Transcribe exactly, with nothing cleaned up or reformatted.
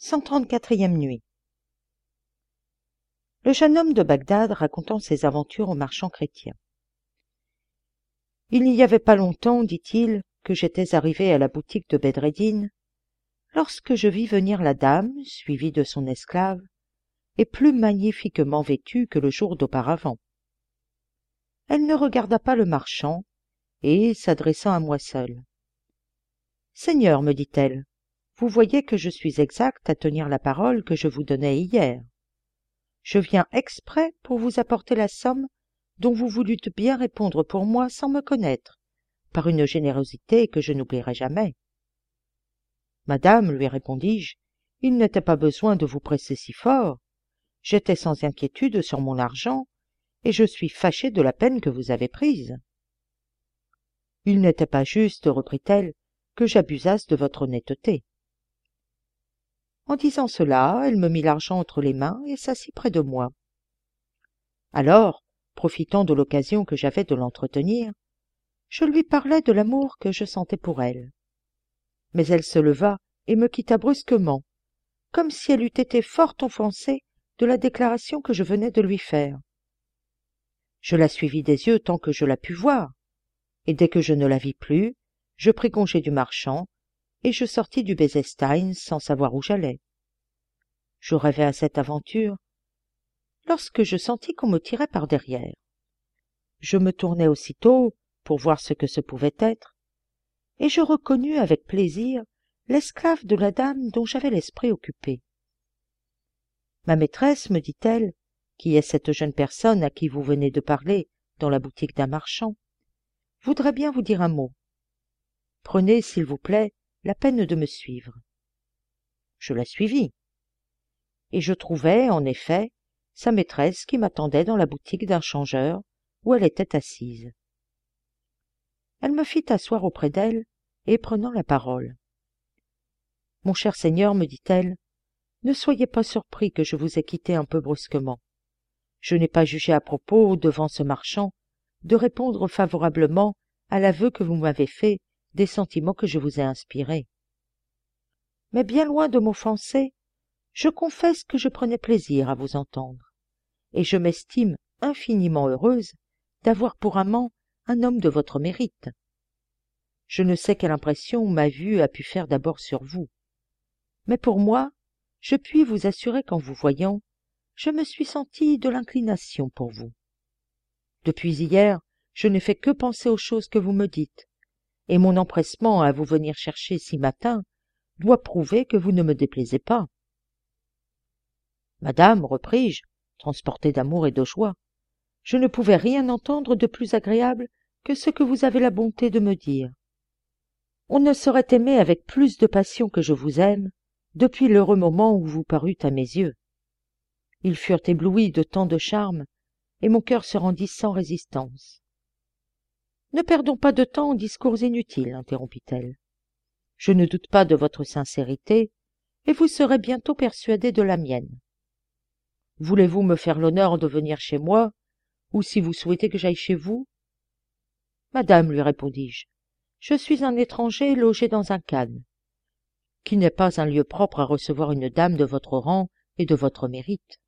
cent trente-quatrième nuit. Le jeune homme de Bagdad racontant ses aventures au marchand chrétien. Il n'y avait pas longtemps, dit-il, que j'étais arrivé à la boutique de Bedreddin, lorsque je vis venir la dame, suivie de son esclave, et plus magnifiquement vêtue que le jour d'auparavant. Elle ne regarda pas le marchand, et, s'adressant à moi seul, « Seigneur, me dit-elle, vous voyez que je suis exact à tenir la parole que je vous donnai hier. Je viens exprès pour vous apporter la somme dont vous voulûtes bien répondre pour moi sans me connaître, par une générosité que je n'oublierai jamais. »« Madame, lui répondis-je, il n'était pas besoin de vous presser si fort. J'étais sans inquiétude sur mon argent, et je suis fâché de la peine que vous avez prise. »« Il n'était pas juste, reprit-elle, que j'abusasse de votre honnêteté. » En disant cela, elle me mit l'argent entre les mains et s'assit près de moi. Alors, profitant de l'occasion que j'avais de l'entretenir, je lui parlai de l'amour que je sentais pour elle. Mais elle se leva et me quitta brusquement, comme si elle eût été fort offensée de la déclaration que je venais de lui faire. Je la suivis des yeux tant que je la pus voir, et dès que je ne la vis plus, je pris congé du marchand, et je sortis du Bezestein sans savoir où j'allais. Je rêvais à cette aventure, lorsque je sentis qu'on me tirait par derrière. Je me tournai aussitôt pour voir ce que ce pouvait être, et je reconnus avec plaisir l'esclave de la dame dont j'avais l'esprit occupé. « Ma maîtresse, me dit-elle, qui est cette jeune personne à qui vous venez de parler dans la boutique d'un marchand, voudrait bien vous dire un mot. Prenez, s'il vous plaît, la peine de me suivre. » Je la suivis, et je trouvai, en effet, sa maîtresse qui m'attendait dans la boutique d'un changeur où elle était assise. Elle me fit asseoir auprès d'elle, et prenant la parole. « Mon cher seigneur, me dit-elle, ne soyez pas surpris que je vous ai quitté un peu brusquement. Je n'ai pas jugé à propos, devant ce marchand, de répondre favorablement à l'aveu que vous m'avez fait des sentiments que je vous ai inspirés. Mais bien loin de m'offenser, je confesse que je prenais plaisir à vous entendre, et je m'estime infiniment heureuse d'avoir pour amant un homme de votre mérite. Je ne sais quelle impression ma vue a pu faire d'abord sur vous, mais pour moi, je puis vous assurer qu'en vous voyant, je me suis senti de l'inclination pour vous. Depuis hier, je n'ai fait que penser aux choses que vous me dites, et mon empressement à vous venir chercher si matin doit prouver que vous ne me déplaisez pas. Madame, repris-je, transporté d'amour et de joie, je ne pouvais rien entendre de plus agréable que ce que vous avez la bonté de me dire. On ne saurait aimer avec plus de passion que je vous aime depuis l'heureux moment où vous parûtes à mes yeux. Ils furent éblouis de tant de charmes, et mon cœur se rendit sans résistance. « Ne perdons pas de temps en discours inutiles, interrompit-elle. Je ne doute pas de votre sincérité, et vous serez bientôt persuadé de la mienne. Voulez-vous me faire l'honneur de venir chez moi, ou si vous souhaitez que j'aille chez vous? »« Madame, lui répondis-je, je suis un étranger logé dans un khan, qui n'est pas un lieu propre à recevoir une dame de votre rang et de votre mérite.